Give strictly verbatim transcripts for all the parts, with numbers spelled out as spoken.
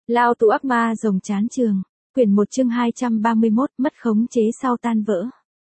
Lao tù ác ma rồng chán trường. Quyển một chương hai trăm ba mươi mốt, mất khống chế sau tan vỡ.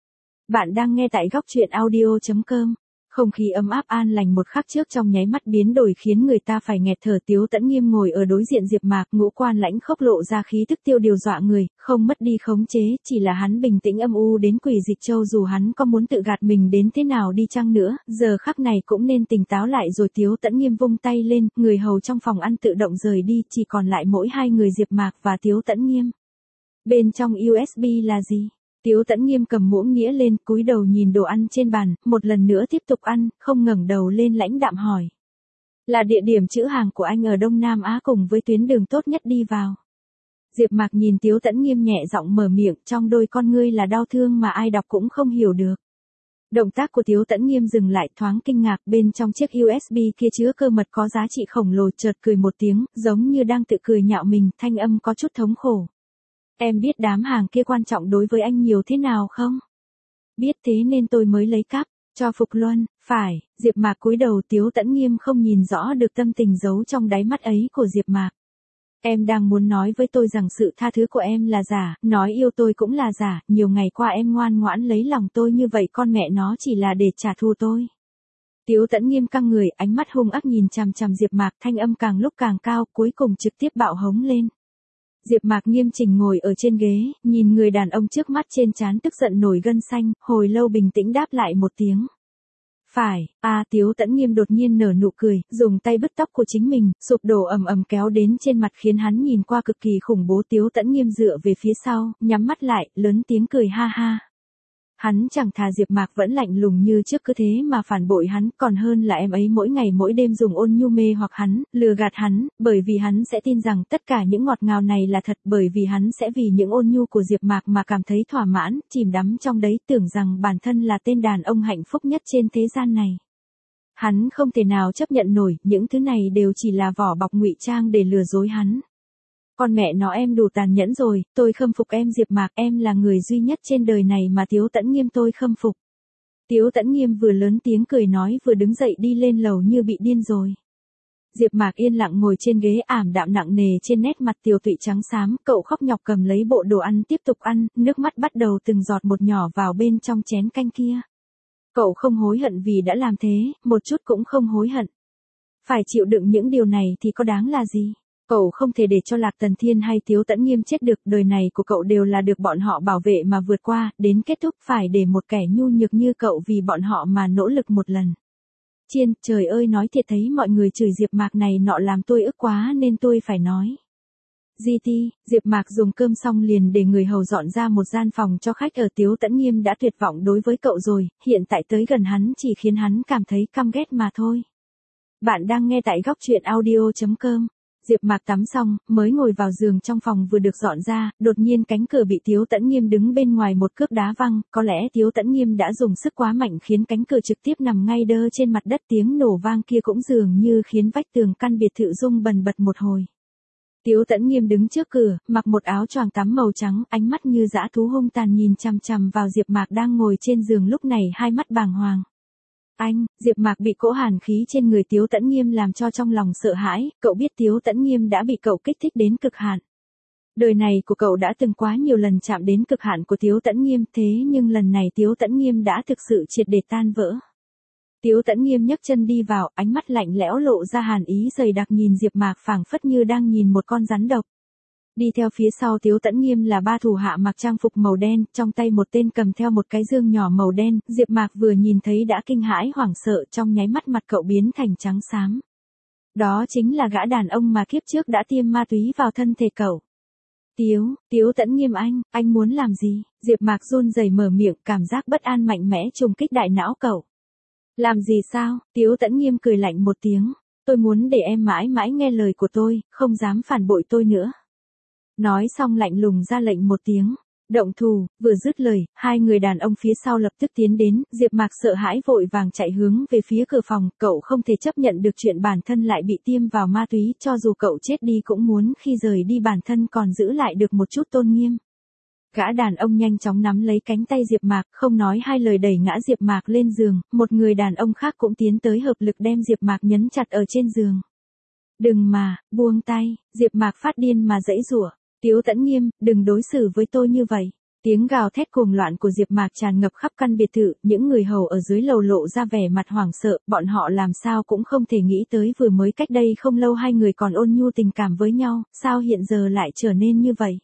Bạn đang nghe tại góc truyện audio chấm com. Không khí ấm áp an lành một khắc trước trong nháy mắt biến đổi khiến người ta phải nghẹt thở. Tiếu Tẫn Nghiêm ngồi ở đối diện Diệp Mạc, ngũ quan lãnh khốc lộ ra khí tức tiêu điều dọa người, không mất đi khống chế, chỉ là hắn bình tĩnh âm u đến quỷ dịch châu. Dù hắn có muốn tự gạt mình đến thế nào đi chăng nữa, giờ khắc này cũng nên tỉnh táo lại rồi. Tiếu Tẫn Nghiêm vung tay lên, người hầu trong phòng ăn tự động rời đi, chỉ còn lại mỗi hai người Diệp Mạc và Tiếu Tẫn Nghiêm. Bên trong u ét bê là gì? Tiếu Tẫn Nghiêm cầm muỗng nĩa lên, cúi đầu nhìn đồ ăn trên bàn, một lần nữa tiếp tục ăn, không ngẩng đầu lên lãnh đạm hỏi. Là địa điểm trữ hàng của anh ở Đông Nam Á cùng với tuyến đường tốt nhất đi vào. Diệp Mạc nhìn Tiếu Tẫn Nghiêm nhẹ giọng mở miệng, trong đôi con ngươi là đau thương mà ai đọc cũng không hiểu được. Động tác của Tiếu Tẫn Nghiêm dừng lại, thoáng kinh ngạc. Bên trong chiếc u ét bê kia chứa cơ mật có giá trị khổng lồ, chợt cười một tiếng, giống như đang tự cười nhạo mình, thanh âm có chút thống khổ. Em biết đám hàng kia quan trọng đối với anh nhiều thế nào không? Biết, thế nên tôi mới lấy cắp, cho Phục Luân. Phải. Diệp Mạc cúi đầu. Tiếu Tẫn Nghiêm không nhìn rõ được tâm tình giấu trong đáy mắt ấy của Diệp Mạc. Em đang muốn nói với tôi rằng sự tha thứ của em là giả, nói yêu tôi cũng là giả, nhiều ngày qua em ngoan ngoãn lấy lòng tôi như vậy, con mẹ nó chỉ là để trả thù tôi. Tiếu Tẫn Nghiêm căng người, ánh mắt hung ác nhìn chằm chằm Diệp Mạc, thanh âm càng lúc càng cao, cuối cùng trực tiếp bạo hống lên. Diệp Mạc nghiêm chỉnh ngồi ở trên ghế, nhìn người đàn ông trước mắt, trên trán tức giận nổi gân xanh, hồi lâu bình tĩnh đáp lại một tiếng. Phải. À, Tiếu Tẫn Nghiêm đột nhiên nở nụ cười, dùng tay bứt tóc của chính mình, sụp đổ ầm ầm kéo đến trên mặt khiến hắn nhìn qua cực kỳ khủng bố. Tiếu Tẫn Nghiêm dựa về phía sau, nhắm mắt lại, lớn tiếng cười ha ha. Hắn chẳng thà Diệp Mạc vẫn lạnh lùng như trước, cứ thế mà phản bội hắn, còn hơn là em ấy mỗi ngày mỗi đêm dùng ôn nhu mê hoặc hắn, lừa gạt hắn, bởi vì hắn sẽ tin rằng tất cả những ngọt ngào này là thật, bởi vì hắn sẽ vì những ôn nhu của Diệp Mạc mà cảm thấy thỏa mãn, chìm đắm trong đấy, tưởng rằng bản thân là tên đàn ông hạnh phúc nhất trên thế gian này. Hắn không thể nào chấp nhận nổi, những thứ này đều chỉ là vỏ bọc ngụy trang để lừa dối hắn. Con mẹ nó, em đủ tàn nhẫn rồi, tôi khâm phục em Diệp Mạc, em là người duy nhất trên đời này mà Tiếu Tẫn Nghiêm tôi khâm phục. Tiếu Tẫn Nghiêm vừa lớn tiếng cười nói vừa đứng dậy đi lên lầu như bị điên rồi. Diệp Mạc yên lặng ngồi trên ghế, ảm đạm nặng nề trên nét mặt tiều tụy trắng xám, cậu khóc nhọc cầm lấy bộ đồ ăn tiếp tục ăn, nước mắt bắt đầu từng giọt một nhỏ vào bên trong chén canh kia. Cậu không hối hận vì đã làm thế, một chút cũng không hối hận. Phải chịu đựng những điều này thì có đáng là gì? Cậu không thể để cho Lạc Tần Thiên hay Tiếu Tẫn Nghiêm chết được, đời này của cậu đều là được bọn họ bảo vệ mà vượt qua, đến kết thúc phải để một kẻ nhu nhược như cậu vì bọn họ mà nỗ lực một lần. Chiên, trời ơi, nói thiệt thấy mọi người chửi Diệp Mạc này nọ làm tôi ức quá nên tôi phải nói. giê tê, Diệp Mạc dùng cơm xong liền để người hầu dọn ra một gian phòng cho khách ở. Tiếu Tẫn Nghiêm đã tuyệt vọng đối với cậu rồi, hiện tại tới gần hắn chỉ khiến hắn cảm thấy căm ghét mà thôi. Bạn đang nghe tại góc truyện audio chấm com. Diệp Mạc tắm xong, mới ngồi vào giường trong phòng vừa được dọn ra, đột nhiên cánh cửa bị Tiếu Tẫn Nghiêm đứng bên ngoài một cước đá văng, có lẽ Tiếu Tẫn Nghiêm đã dùng sức quá mạnh khiến cánh cửa trực tiếp nằm ngay đơ trên mặt đất, tiếng nổ vang kia cũng dường như khiến vách tường căn biệt thự rung bần bật một hồi. Tiếu Tẫn Nghiêm đứng trước cửa, mặc một áo choàng tắm màu trắng, ánh mắt như dã thú hung tàn nhìn chằm chằm vào Diệp Mạc đang ngồi trên giường, lúc này hai mắt bàng hoàng. Anh, Diệp Mạc bị cỗ hàn khí trên người Tiếu Tẫn Nghiêm làm cho trong lòng sợ hãi, cậu biết Tiếu Tẫn Nghiêm đã bị cậu kích thích đến cực hạn. Đời này của cậu đã từng quá nhiều lần chạm đến cực hạn của Tiếu Tẫn Nghiêm, thế nhưng lần này Tiếu Tẫn Nghiêm đã thực sự triệt để tan vỡ. Tiếu Tẫn Nghiêm nhấc chân đi vào, ánh mắt lạnh lẽo lộ ra hàn ý dày đặc nhìn Diệp Mạc phảng phất như đang nhìn một con rắn độc. Đi theo phía sau Tiếu Tẫn Nghiêm là ba thủ hạ mặc trang phục màu đen, trong tay một tên cầm theo một cái dương nhỏ màu đen, Diệp Mạc vừa nhìn thấy đã kinh hãi hoảng sợ, trong nháy mắt mặt cậu biến thành trắng xám. Đó chính là gã đàn ông mà kiếp trước đã tiêm ma túy vào thân thể cậu. Tiếu, Tiếu Tẫn Nghiêm anh, anh muốn làm gì? Diệp Mạc run rẩy mở miệng, cảm giác bất an mạnh mẽ trùng kích đại não cậu. Làm gì sao? Tiếu Tẫn Nghiêm cười lạnh một tiếng, tôi muốn để em mãi mãi nghe lời của tôi, không dám phản bội tôi nữa. Nói xong lạnh lùng ra lệnh một tiếng, động thủ. Vừa dứt lời, hai người đàn ông phía sau lập tức tiến đến, Diệp Mạc sợ hãi vội vàng chạy hướng về phía cửa phòng, cậu không thể chấp nhận được chuyện bản thân lại bị tiêm vào ma túy, cho dù cậu chết đi cũng muốn khi rời đi bản thân còn giữ lại được một chút tôn nghiêm. Gã đàn ông nhanh chóng nắm lấy cánh tay Diệp Mạc, không nói hai lời đẩy ngã Diệp Mạc lên giường, một người đàn ông khác cũng tiến tới hợp lực đem Diệp Mạc nhấn chặt ở trên giường. Đừng mà, buông tay, Diệp Mạc phát điên mà giãy giụa. Tiếu Tấn Nghiêm, đừng đối xử với tôi như vậy. Tiếng gào thét cuồng loạn của Diệp Mạc tràn ngập khắp căn biệt thự, những người hầu ở dưới lầu lộ ra vẻ mặt hoảng sợ, bọn họ làm sao cũng không thể nghĩ tới vừa mới cách đây không lâu hai người còn ôn nhu tình cảm với nhau, sao hiện giờ lại trở nên như vậy.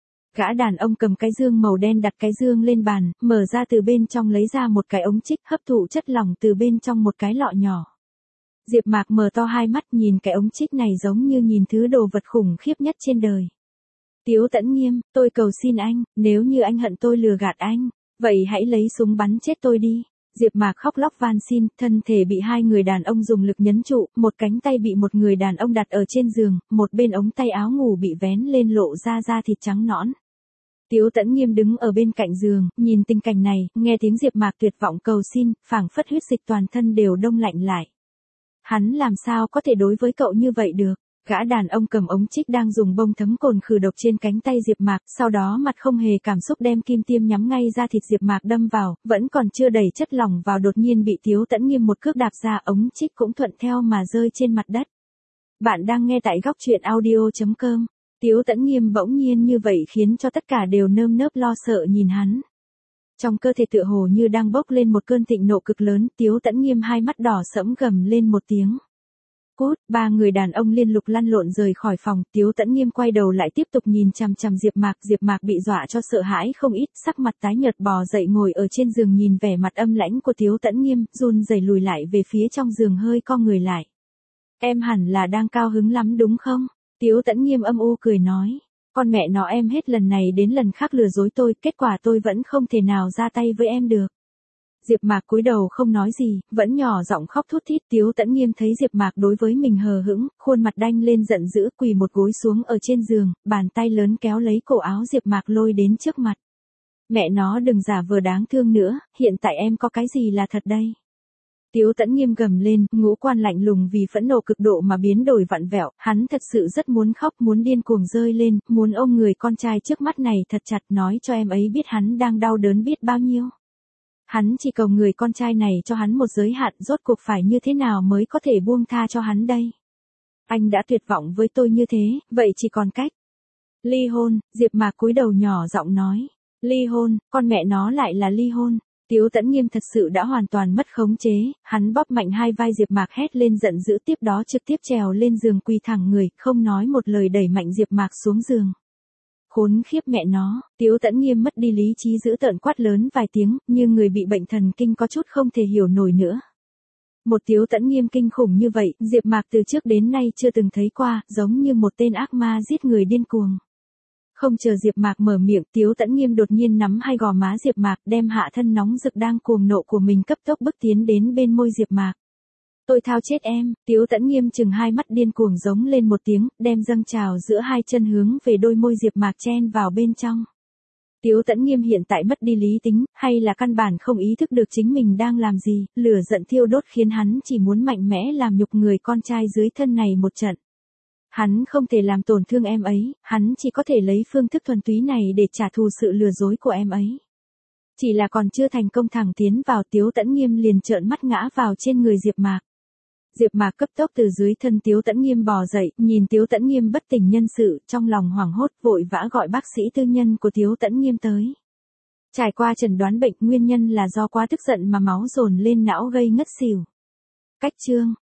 Gã đàn ông cầm cái dương màu đen đặt cái dương lên bàn, mở ra từ bên trong lấy ra một cái ống trích hấp thụ chất lỏng từ bên trong một cái lọ nhỏ. Diệp Mạc mở to hai mắt nhìn cái ống trích này giống như nhìn thứ đồ vật khủng khiếp nhất trên đời. Tiếu Tấn Nghiêm, tôi cầu xin anh, nếu như anh hận tôi lừa gạt anh, vậy hãy lấy súng bắn chết tôi đi. Diệp Mạc khóc lóc van xin, thân thể bị hai người đàn ông dùng lực nhấn trụ, một cánh tay bị một người đàn ông đặt ở trên giường, một bên ống tay áo ngủ bị vén lên lộ ra da thịt trắng nõn. Tiếu Tấn Nghiêm đứng ở bên cạnh giường, nhìn tình cảnh này, nghe tiếng Diệp Mạc tuyệt vọng cầu xin, phảng phất huyết dịch toàn thân đều đông lạnh lại. Hắn làm sao có thể đối với cậu như vậy được? Gã đàn ông cầm ống trích đang dùng bông thấm cồn khử độc trên cánh tay Diệp Mạc, sau đó mặt không hề cảm xúc đem kim tiêm nhắm ngay ra thịt Diệp Mạc đâm vào, vẫn còn chưa đầy chất lỏng vào đột nhiên bị Tiếu Tấn Nghiêm một cước đạp ra, ống trích cũng thuận theo mà rơi trên mặt đất. Bạn đang nghe tại góc truyện audio chấm com. Tiếu Tấn Nghiêm bỗng nhiên như vậy khiến cho tất cả đều nơm nớp lo sợ nhìn hắn. Trong cơ thể tựa hồ như đang bốc lên một cơn thịnh nộ cực lớn, Tiếu Tấn Nghiêm hai mắt đỏ sẫm gầm lên một tiếng. Cút, ba người đàn ông liên lục lăn lộn rời khỏi phòng, Tiếu Tấn Nghiêm quay đầu lại tiếp tục nhìn chằm chằm Diệp Mạc, Diệp Mạc bị dọa cho sợ hãi không ít, sắc mặt tái nhợt bò dậy ngồi ở trên giường nhìn vẻ mặt âm lãnh của Tiếu Tấn Nghiêm, run rẩy lùi lại về phía trong giường hơi co người lại. Em hẳn là đang cao hứng lắm đúng không? Tiếu Tấn Nghiêm âm u cười nói. Con mẹ nó em hết lần này đến lần khác lừa dối tôi, kết quả tôi vẫn không thể nào ra tay với em được. Diệp Mạc cúi đầu không nói gì, vẫn nhỏ giọng khóc thút thít. Tiếu Tấn Nghiêm thấy Diệp Mạc đối với mình hờ hững, khuôn mặt đanh lên giận dữ, quỳ một gối xuống ở trên giường, bàn tay lớn kéo lấy cổ áo Diệp Mạc lôi đến trước mặt. Mẹ nó đừng giả vờ đáng thương nữa, hiện tại em có cái gì là thật đây? Tiếu Tấn Nghiêm gầm lên, ngũ quan lạnh lùng vì phẫn nộ cực độ mà biến đổi vặn vẹo, hắn thật sự rất muốn khóc, muốn điên cuồng rơi lên, muốn ôm người con trai trước mắt này thật chặt nói cho em ấy biết hắn đang đau đớn biết bao nhiêu. Hắn chỉ cầu người con trai này cho hắn một giới hạn, rốt cuộc phải như thế nào mới có thể buông tha cho hắn đây. Anh đã tuyệt vọng với tôi như thế, vậy chỉ còn cách ly hôn. Diệp Mạc cúi đầu nhỏ giọng nói. Ly hôn, con mẹ nó lại là ly hôn. Tiếu Tấn Nghiêm thật sự đã hoàn toàn mất khống chế, hắn bóp mạnh hai vai Diệp Mạc hét lên giận dữ, tiếp đó trực tiếp trèo lên giường quỳ thẳng người, không nói một lời đẩy mạnh Diệp Mạc xuống giường. Khốn khiếp mẹ nó, Tiếu Tấn Nghiêm mất đi lý trí dữ tợn quát lớn vài tiếng, như người bị bệnh thần kinh có chút không thể hiểu nổi nữa. Một Tiếu Tấn Nghiêm kinh khủng như vậy, Diệp Mạc từ trước đến nay chưa từng thấy qua, giống như một tên ác ma giết người điên cuồng. Không chờ Diệp Mạc mở miệng, Tiếu Tấn Nghiêm đột nhiên nắm hai gò má Diệp Mạc, đem hạ thân nóng rực đang cuồng nộ của mình cấp tốc bước tiến đến bên môi Diệp Mạc. Tôi thao chết em. Tiếu Tấn Nghiêm chừng hai mắt điên cuồng giống lên một tiếng, đem dâng trào giữa hai chân hướng về đôi môi Diệp Mạc chen vào bên trong. Tiếu Tấn Nghiêm hiện tại mất đi lý tính, hay là căn bản không ý thức được chính mình đang làm gì, lửa giận thiêu đốt khiến hắn chỉ muốn mạnh mẽ làm nhục người con trai dưới thân này một trận. Hắn không thể làm tổn thương em ấy, hắn chỉ có thể lấy phương thức thuần túy này để trả thù sự lừa dối của em ấy. Chỉ là còn chưa thành công thẳng tiến vào, Tiếu Tấn Nghiêm liền trợn mắt ngã vào trên người Diệp Mạc. Diệp Mạc cấp tốc từ dưới thân Tiếu Tấn Nghiêm bò dậy, nhìn Tiếu Tấn Nghiêm bất tỉnh nhân sự, trong lòng hoảng hốt, vội vã gọi bác sĩ tư nhân của Tiếu Tấn Nghiêm tới. Trải qua chẩn đoán bệnh, nguyên nhân là do quá tức giận mà máu dồn lên não gây ngất xỉu. Cách chương